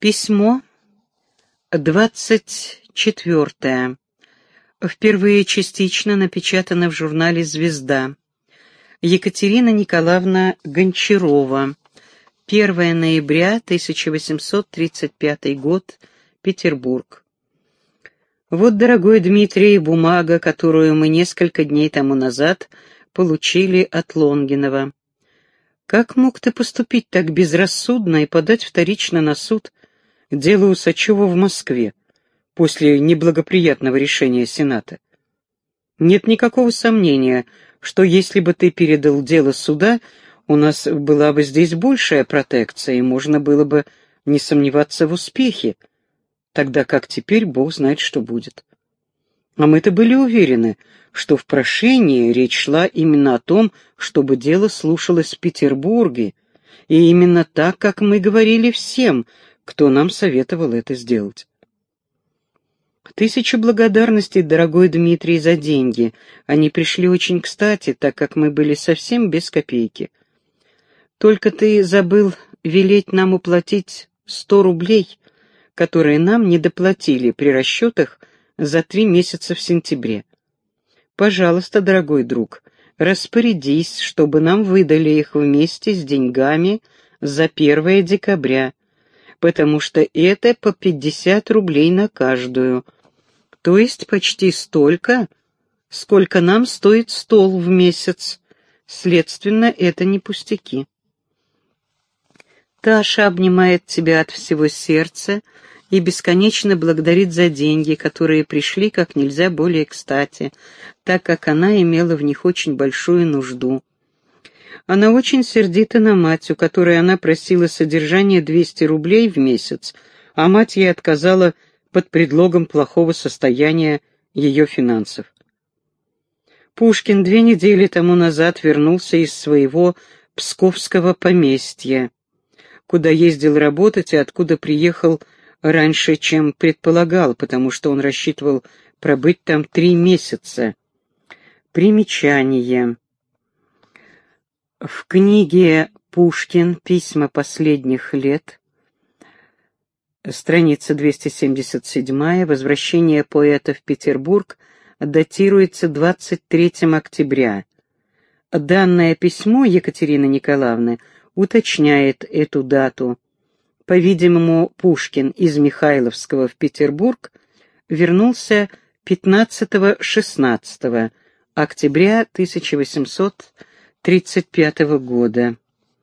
Письмо 24. Впервые частично напечатано в журнале «Звезда». Екатерина Николаевна Гончарова. 1 ноября 1835 год. Петербург. Вот, дорогой Дмитрий, бумага, которую мы несколько дней тому назад получили от Лонгинова. Как мог ты поступить так безрассудно и подать вторично на суд дело Усачева в Москве после неблагоприятного решения Сената? Нет никакого сомнения, что если бы ты передал дело суда, у нас была бы здесь большая протекция, и можно было бы не сомневаться в успехе, тогда как теперь Бог знает, что будет. А мы-то были уверены, что в прошении речь шла именно о том, чтобы дело слушалось в Петербурге, и именно так, как мы говорили всем, кто нам советовал это сделать. 1000 благодарностей, дорогой Дмитрий, за деньги. Они пришли очень кстати, так как мы были совсем без копейки. Только ты забыл велеть нам уплатить 100 рублей, которые нам не доплатили при расчетах за 3 месяца в сентябре. Пожалуйста, дорогой друг, распорядись, чтобы нам выдали их вместе с деньгами за 1 декабря, потому что это по 50 рублей на каждую, то есть почти столько, сколько нам стоит стол в месяц. Следственно, это не пустяки. Таша обнимает тебя от всего сердца и бесконечно благодарит за деньги, которые пришли как нельзя более кстати, так как она имела в них очень большую нужду. Она очень сердита на мать, у которой она просила содержание 200 рублей в месяц, а мать ей отказала под предлогом плохого состояния ее финансов. Пушкин 2 недели тому назад вернулся из своего псковского поместья, куда ездил работать и откуда приехал раньше, чем предполагал, потому что он рассчитывал пробыть там 3 месяца. Примечание. В книге «Пушкин. Письма последних лет», страница 277, возвращение поэта в Петербург, датируется 23 октября. Данное письмо Екатерины Николаевны уточняет эту дату. По-видимому, Пушкин из Михайловского в Петербург вернулся 15-16 октября 1835 года.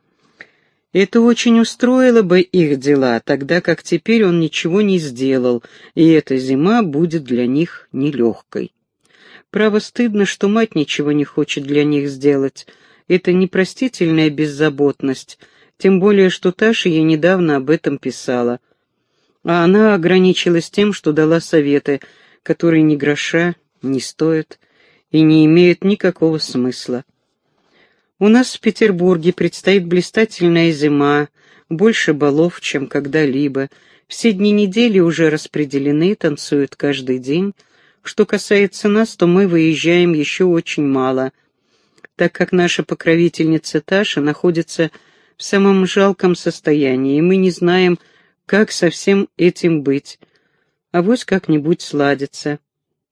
Это очень устроило бы их дела, тогда как теперь он ничего не сделал, и эта зима будет для них нелегкой. Право, стыдно, что мать ничего не хочет для них сделать. Это непростительная беззаботность, тем более, что Таша ей недавно об этом писала. А она ограничилась тем, что дала советы, которые ни гроша не стоят и не имеют никакого смысла. У нас в Петербурге предстоит блистательная зима, больше балов, чем когда-либо. Все дни недели уже распределены, танцуют каждый день. Что касается нас, то мы выезжаем еще очень мало, так как наша покровительница Таша находится в самом жалком состоянии, и мы не знаем, как со всем этим быть. Авось как-нибудь сладится.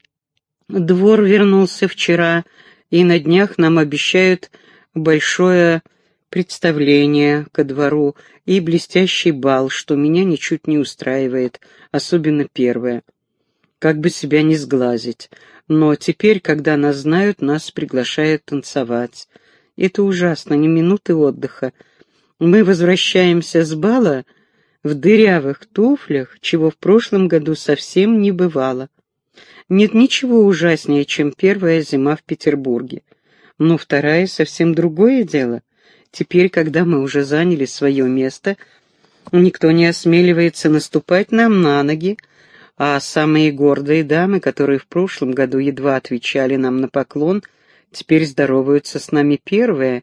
Двор вернулся вчера, и на днях нам обещают большое представление ко двору и блестящий бал, что меня ничуть не устраивает, особенно первое. Как бы себя не сглазить. Но теперь, когда нас знают, нас приглашают танцевать. Это ужасно, ни минуты отдыха. Мы возвращаемся с бала в дырявых туфлях, чего в прошлом году совсем не бывало. Нет ничего ужаснее, чем первая зима в Петербурге. Но вторая — совсем другое дело. Теперь, когда мы уже заняли свое место, никто не осмеливается наступать нам на ноги, а самые гордые дамы, которые в прошлом году едва отвечали нам на поклон, теперь здороваются с нами первые,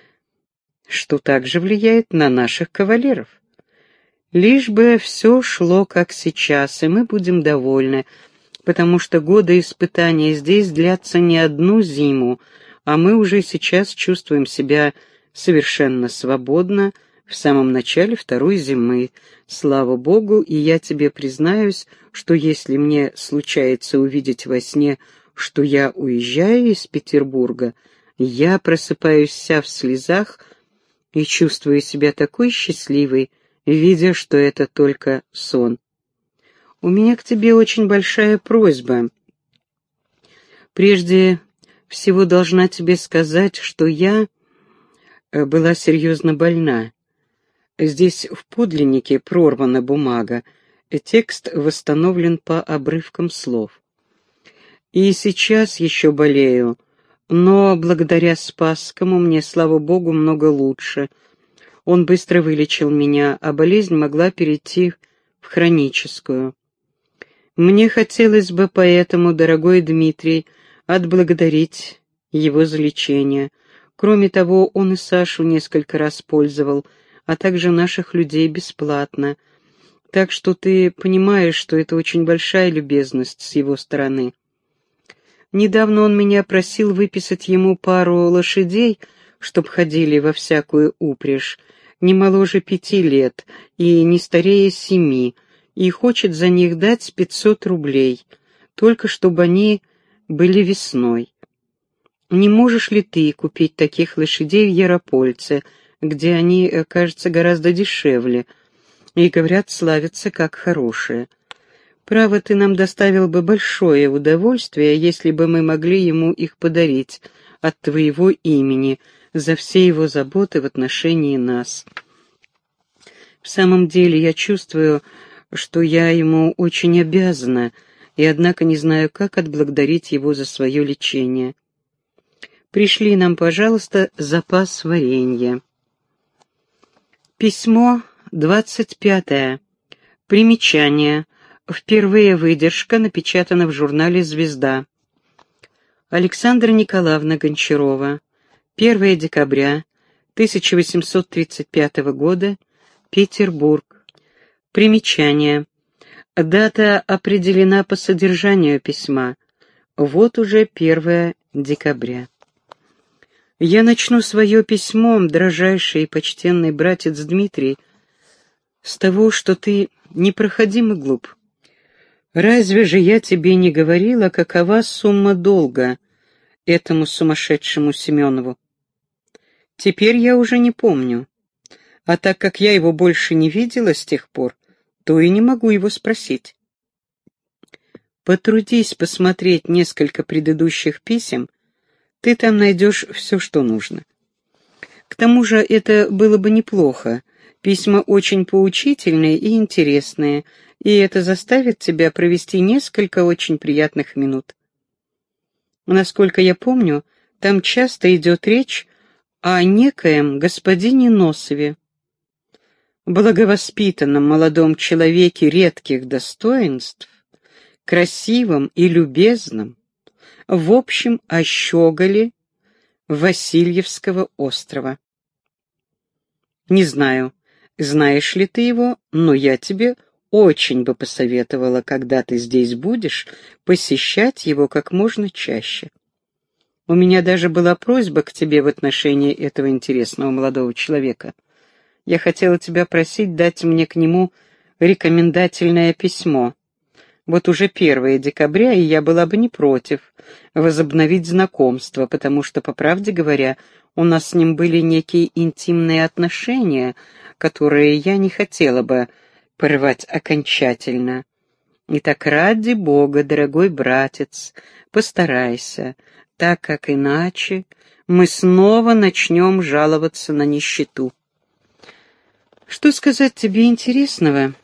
что также влияет на наших кавалеров. Лишь бы все шло как сейчас, и мы будем довольны, потому что годы испытания здесь длятся не одну зиму, а мы уже сейчас чувствуем себя совершенно свободно, в самом начале второй зимы. Слава Богу, и я тебе признаюсь, что если мне случается увидеть во сне, что я уезжаю из Петербурга, я просыпаюсь вся в слезах и чувствую себя такой счастливой, видя, что это только сон. У меня к тебе очень большая просьба. Прежде всего должна тебе сказать, что я была серьезно больна. Здесь в подлиннике прорвана бумага, и текст восстановлен по обрывкам слов. И сейчас еще болею, но благодаря Спасскому мне, слава Богу, много лучше. Он быстро вылечил меня, а болезнь могла перейти в хроническую. Мне хотелось бы поэтому, дорогой Дмитрий, отблагодарить его за лечение. Кроме того, он и Сашу несколько раз пользовал, а также наших людей бесплатно. Так что ты понимаешь, что это очень большая любезность с его стороны. Недавно он меня просил выписать ему пару лошадей, чтоб ходили во всякую упряжь, не моложе 5 лет и не старее 7, и хочет за них дать 500 рублей, только чтобы они были весной. Не можешь ли ты купить таких лошадей в Яропольце, где они, кажется, гораздо дешевле, и, говорят, славятся как хорошие? Право, ты нам доставил бы большое удовольствие, если бы мы могли ему их подарить от твоего имени за все его заботы в отношении нас. В самом деле, я чувствую, что я ему очень обязана, и однако не знаю, как отблагодарить его за свое лечение. Пришли нам, пожалуйста, запас варенья. Письмо 25. Примечание. Впервые выдержка напечатана в журнале «Звезда». Александра Николаевна Гончарова. 1 декабря 1835 года. Петербург. Примечание. Дата определена по содержанию письма. Вот уже 1 декабря. Я начну свое письмо, дрожайший и почтенный братец Дмитрий, с того, что ты непроходимо глуп. Разве же я тебе не говорила, какова сумма долга этому сумасшедшему Семенову? Теперь я уже не помню, а так как я его больше не видела с тех пор, то и не могу его спросить. Потрудись посмотреть несколько предыдущих писем, ты там найдешь все, что нужно. К тому же это было бы неплохо. Письма очень поучительные и интересные, и это заставит тебя провести несколько очень приятных минут. Насколько я помню, там часто идет речь о некоем господине Носове, благовоспитанном молодом человеке редких достоинств, красивом и любезном, в общем, о щеголе Васильевского острова. Не знаю, знаешь ли ты его, но я тебе очень бы посоветовала, когда ты здесь будешь, посещать его как можно чаще. У меня даже была просьба к тебе в отношении этого интересного молодого человека. Я хотела тебя просить дать мне к нему рекомендательное письмо. Вот уже 1 декабря, и я была бы не против возобновить знакомство, потому что, по правде говоря, у нас с ним были некие интимные отношения, которые я не хотела бы порывать окончательно. Итак, ради Бога, дорогой братец, постарайся, так как иначе мы снова начнем жаловаться на нищету. Что сказать тебе интересного?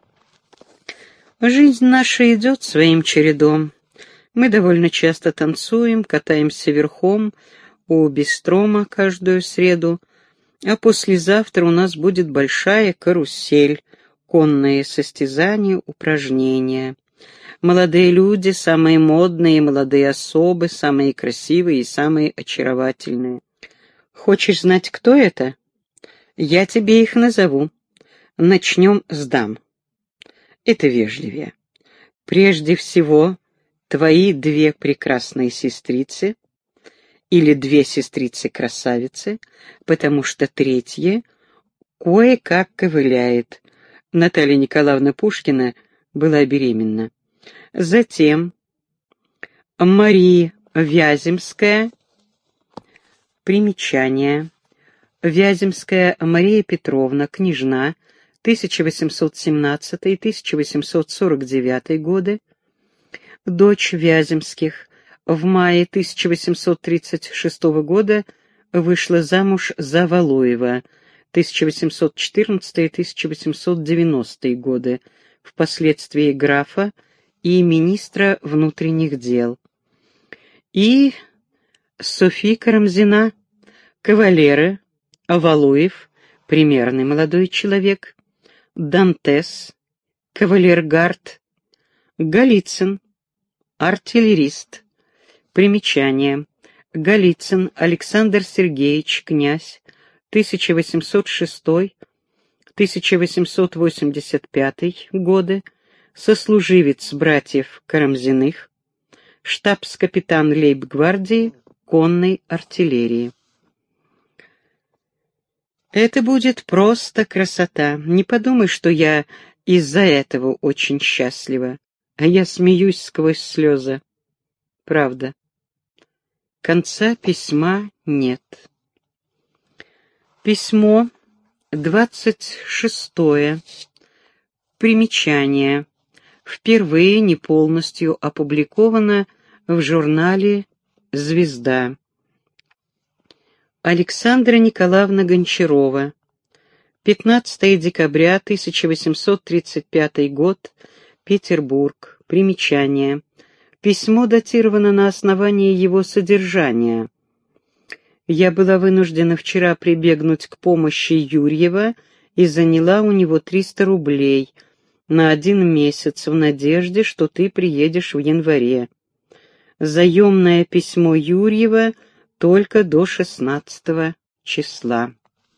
Жизнь наша идет своим чередом. Мы довольно часто танцуем, катаемся верхом у Бистрома каждую среду, а послезавтра у нас будет большая карусель, конные состязания, упражнения. Молодые люди, самые модные молодые особы, самые красивые и самые очаровательные. Хочешь знать, кто это? Я тебе их назову. Начнем с дам. Это вежливее. Прежде всего, твои 2 прекрасные сестрицы, или 2 сестрицы-красавицы, потому что 3-я кое-как ковыляет. Наталья Николаевна Пушкина была беременна. Затем Мария Вяземская. Примечание. Вяземская Мария Петровна, княжна, 1817-1849 годы, дочь Вяземских, в мае 1836 года вышла замуж за Валуева, 1814-1890 годы, впоследствии графа и министра внутренних дел. И Софи Карамзина, кавалеры, Валуев, примерный молодой человек, Дантес, кавалергард, Голицын, артиллерист. Примечание. Голицын Александр Сергеевич, князь, 1806-1885 годы, сослуживец братьев Карамзиных, штабс-капитан лейб-гвардии конной артиллерии. Это будет просто красота. Не подумай, что я из-за этого очень счастлива. А я смеюсь сквозь слезы. Правда. Конца письма нет. Письмо 26. Примечание. Впервые не полностью опубликовано в журнале «Звезда». Александра Николаевна Гончарова. 15 декабря 1835 год. Петербург. Примечание. Письмо датировано на основании его содержания. Я была вынуждена вчера прибегнуть к помощи Юрьева и заняла у него 300 рублей на 1 месяц в надежде, что ты приедешь в январе. Заемное письмо Юрьева только до 16 числа.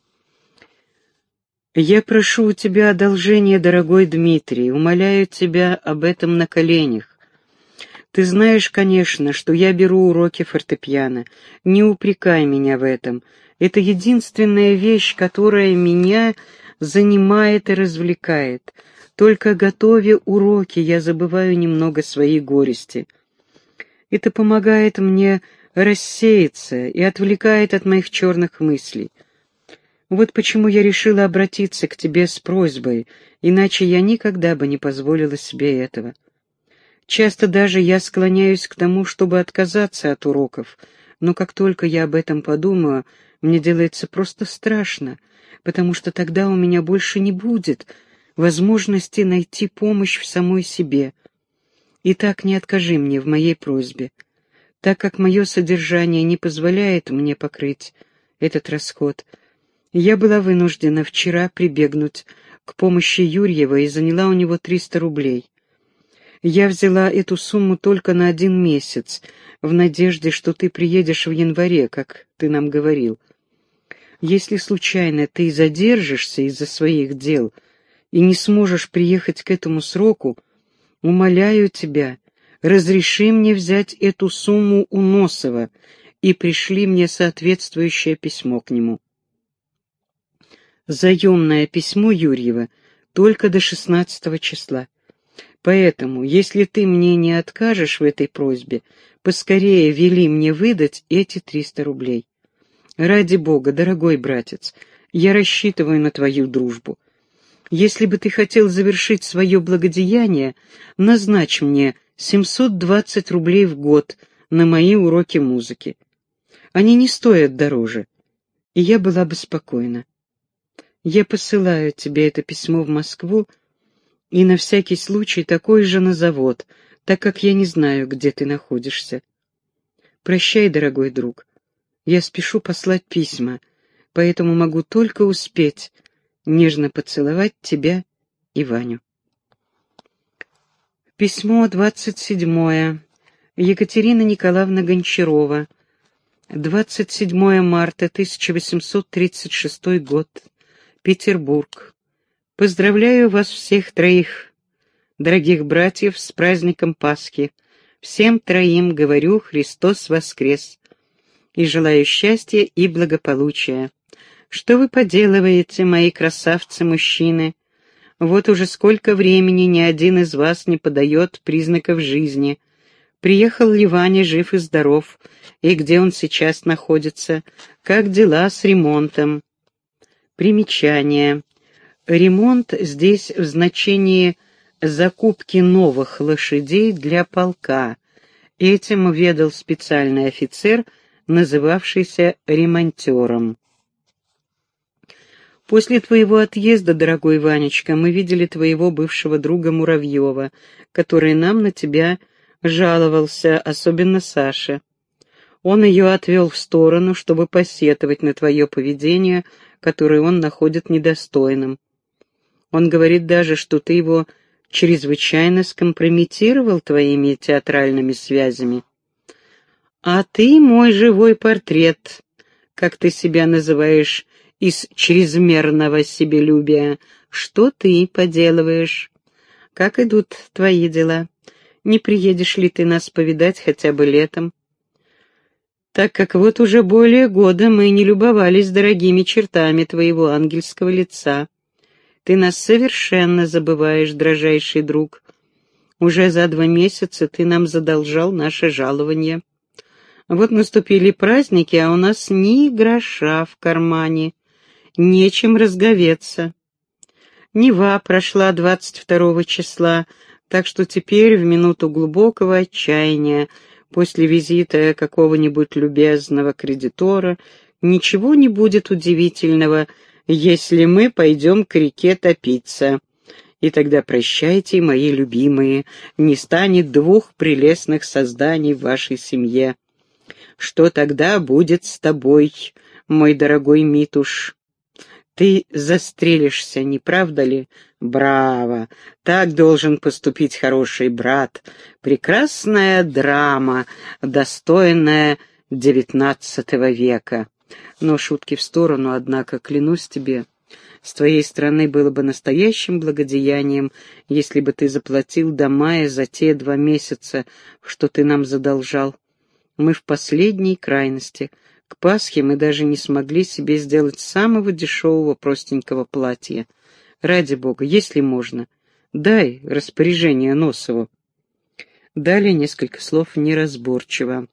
Я прошу у тебя одолжения, дорогой Дмитрий, умоляю тебя об этом на коленях. Ты знаешь, конечно, что я беру уроки фортепиано. Не упрекай меня в этом. Это единственная вещь, которая меня занимает и развлекает. Только готовя уроки, я забываю немного свои горести. Это помогает мне рассеяться и отвлекает от моих черных мыслей. Вот почему я решила обратиться к тебе с просьбой, иначе я никогда бы не позволила себе этого. Часто даже я склоняюсь к тому, чтобы отказаться от уроков, но как только я об этом подумаю, мне делается просто страшно, потому что тогда у меня больше не будет возможности найти помощь в самой себе. Итак, не откажи мне в моей просьбе, так как мое содержание не позволяет мне покрыть этот расход. Я была вынуждена вчера прибегнуть к помощи Юрьева и заняла у него 300 рублей. Я взяла эту сумму только на 1 месяц, в надежде, что ты приедешь в январе, как ты нам говорил. Если случайно ты задержишься из-за своих дел и не сможешь приехать к этому сроку, умоляю тебя, разреши мне взять эту сумму у Носова и пришли мне соответствующее письмо к нему. Заемное письмо Юрьева только до 16 числа. Поэтому, если ты мне не откажешь в этой просьбе, поскорее вели мне выдать эти 300 рублей. Ради Бога, дорогой братец, я рассчитываю на твою дружбу. Если бы ты хотел завершить свое благодеяние, назначь мне 720 рублей в год на мои уроки музыки. Они не стоят дороже, и я была бы спокойна. Я посылаю тебе это письмо в Москву и на всякий случай такое же на завод, так как я не знаю, где ты находишься. Прощай, дорогой друг. Я спешу послать письма, поэтому могу только успеть нежно поцеловать тебя и Ваню. Письмо 27. Екатерина Николаевна Гончарова. 27 марта 1836 год. Петербург. Поздравляю вас всех троих, дорогих братьев, с праздником Пасхи. Всем троим говорю: Христос воскрес! И желаю счастья и благополучия. Что вы поделываете, мои красавцы-мужчины? Вот уже сколько времени ни один из вас не подает признаков жизни. Приехал ли Ваня жив и здоров? И где он сейчас находится? Как дела с ремонтом? Примечание. Ремонт здесь в значении закупки новых лошадей для полка. Этим ведал специальный офицер, называвшийся ремонтером. После твоего отъезда, дорогой Ванечка, мы видели твоего бывшего друга Муравьева, который нам на тебя жаловался, особенно Саша. Он ее отвел в сторону, чтобы посетовать на твое поведение, которое он находит недостойным. Он говорит даже, что ты его чрезвычайно скомпрометировал твоими театральными связями. А ты мой живой портрет, как ты себя называешь, из чрезмерного себелюбия. Что ты поделываешь? Как идут твои дела? Не приедешь ли ты нас повидать хотя бы летом? Так как вот уже более года мы не любовались дорогими чертами твоего ангельского лица. Ты нас совершенно забываешь, дрожайший друг. Уже за 2 месяца ты нам задолжал наше жалование. Вот наступили праздники, а у нас ни гроша в кармане, нечем разговеться. Нева прошла 22 числа, так что теперь, в минуту глубокого отчаяния, после визита какого-нибудь любезного кредитора, ничего не будет удивительного, если мы пойдем к реке топиться. И тогда прощайте, мои любимые, не станет 2 прелестных созданий в вашей семье. Что тогда будет с тобой, мой дорогой Митуш? Ты застрелишься, не правда ли? Браво! Так должен поступить хороший брат. Прекрасная драма, достойная XIX века. Но шутки в сторону, однако, клянусь тебе, с твоей стороны было бы настоящим благодеянием, если бы ты заплатил до мая за те 2 месяца, что ты нам задолжал. Мы в последней крайности. К Пасхе мы даже не смогли себе сделать самого дешевого простенького платья. Ради Бога, если можно, дай распоряжение Носову. Далее несколько слов неразборчиво.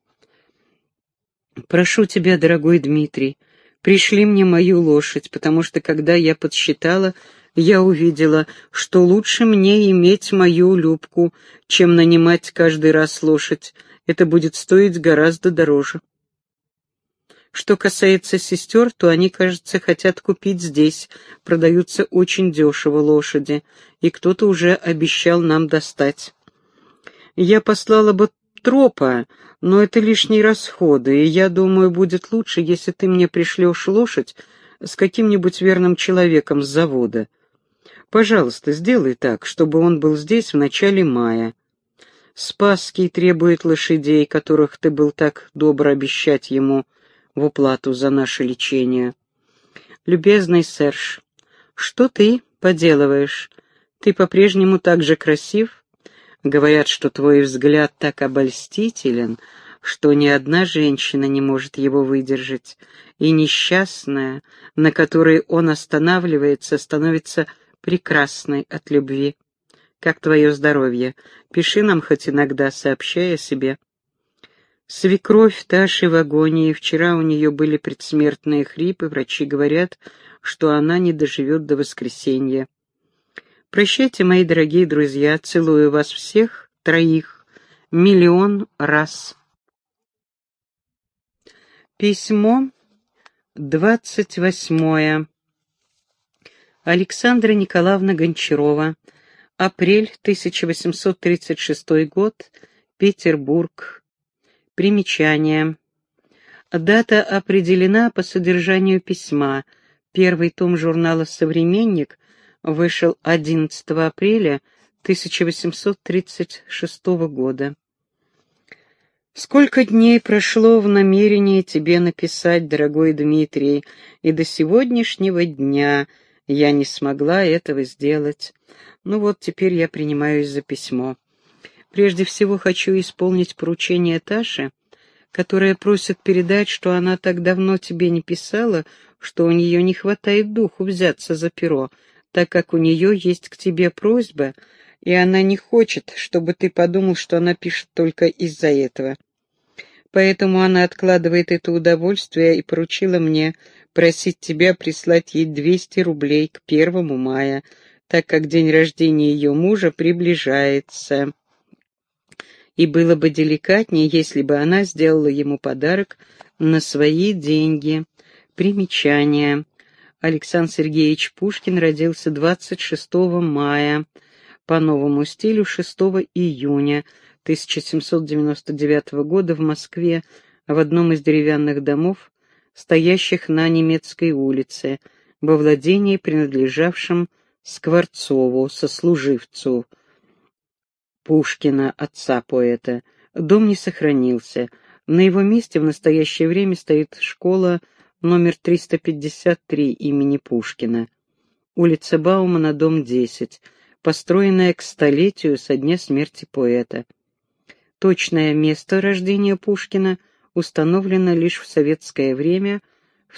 Прошу тебя, дорогой Дмитрий, пришли мне мою лошадь, потому что, когда я подсчитала, я увидела, что лучше мне иметь мою Любку, чем нанимать каждый раз лошадь. Это будет стоить гораздо дороже. Что касается сестер, то они, кажется, хотят купить здесь. Продаются очень дешево лошади, и кто-то уже обещал нам достать. Я послала бы Тропа, но это лишние расходы, и я думаю, будет лучше, если ты мне пришлешь лошадь с каким-нибудь верным человеком с завода. Пожалуйста, сделай так, чтобы он был здесь в начале мая. Спасский требует лошадей, которых ты был так добр обещать ему в уплату за наше лечение. Любезный Серж, что ты поделываешь? Ты по-прежнему так же красив? Говорят, что твой взгляд так обольстителен, что ни одна женщина не может его выдержать, и несчастная, на которой он останавливается, становится прекрасной от любви. Как твое здоровье? Пиши нам хоть иногда, сообщай о себе. Свекровь Таши в агонии. Вчера у нее были предсмертные хрипы. Врачи говорят, что она не доживет до воскресенья. Прощайте, мои дорогие друзья. Целую вас всех, 3, миллион раз. Письмо 28. Александра Николаевна Гончарова. Апрель 1836 год. Петербург. Примечание. Дата определена по содержанию письма. 1 том журнала «Современник» вышел 11 апреля 1836 года. Сколько дней прошло в намерении тебе написать, дорогой Дмитрий, и до сегодняшнего дня я не смогла этого сделать. Ну вот, теперь я принимаюсь за письмо. Прежде всего хочу исполнить поручение Таши, которая просит передать, что она так давно тебе не писала, что у нее не хватает духу взяться за перо, так как у нее есть к тебе просьба, и она не хочет, чтобы ты подумал, что она пишет только из-за этого. Поэтому она откладывает это удовольствие и поручила мне просить тебя прислать ей 200 рублей к 1 мая, так как день рождения ее мужа приближается. И было бы деликатнее, если бы она сделала ему подарок на свои деньги. Примечание. Александр Сергеевич Пушкин родился 26 мая, по новому стилю 6 июня 1799 года в Москве, в одном из деревянных домов, стоящих на Немецкой улице, во владении, принадлежавшем Скворцову, сослуживцу Пушкина, отца поэта. Дом не сохранился. На его месте в настоящее время стоит школа номер 353 имени Пушкина. Улица Баумана, дом 10, построенная к 100-летию со дня смерти поэта. Точное место рождения Пушкина установлено лишь в советское время, в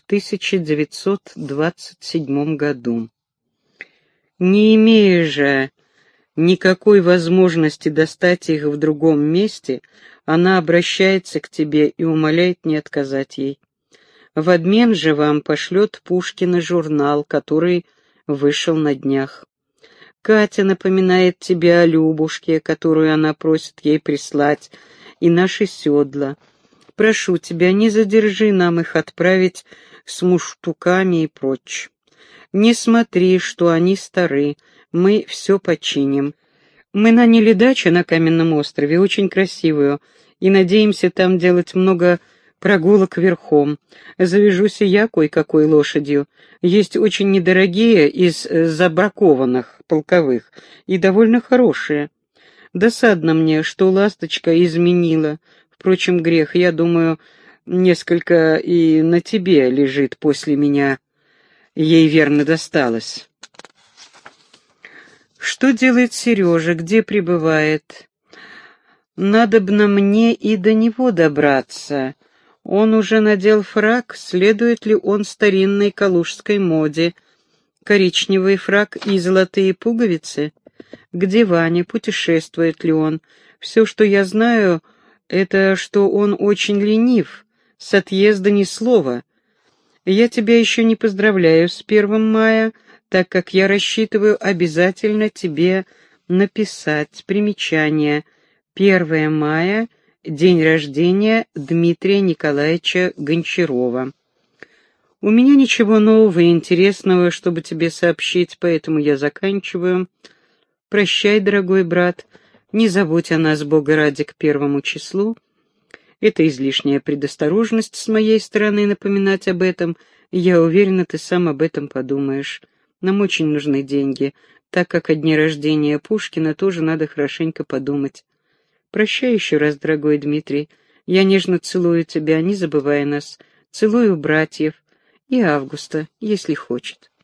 1927 году. Не имея же никакой возможности достать их в другом месте, она обращается к тебе и умоляет не отказать ей. В обмен же вам пошлет Пушкина журнал, который вышел на днях. Катя напоминает тебе о Любушке, которую она просит ей прислать, и наши седла. Прошу тебя, не задержи нам их отправить с муштуками и прочь. Не смотри, что они стары, мы все починим. Мы наняли дачу на Каменном острове, очень красивую, и надеемся там делать много прогулок верхом. Завяжусь и я кое-какой лошадью. Есть очень недорогие из забракованных полковых и довольно хорошие. Досадно мне, что ласточка изменила. Впрочем, грех, я думаю, несколько и на тебе лежит после меня. Ей верно досталось. Что делает Сережа, где пребывает? Надобно мне и до него добраться. Он уже надел фрак, следует ли он старинной калужской моде? Коричневый фрак и золотые пуговицы? Где Ваня, путешествует ли он? Все, что я знаю, это что он очень ленив, с отъезда ни слова. Я тебя еще не поздравляю с 1 мая, так как я рассчитываю обязательно тебе написать примечание. 1 мая — день рождения Дмитрия Николаевича Гончарова. У меня ничего нового и интересного, чтобы тебе сообщить, поэтому я заканчиваю. Прощай, дорогой брат, не забудь о нас, Бога ради, к 1 числу. Это излишняя предосторожность с моей стороны напоминать об этом, и я уверена, ты сам об этом подумаешь. Нам очень нужны деньги, так как о дне рождения Пушкина тоже надо хорошенько подумать. Прощай еще раз, дорогой Дмитрий. Я нежно целую тебя, не забывай нас. Целую братьев и Августа, если хочет.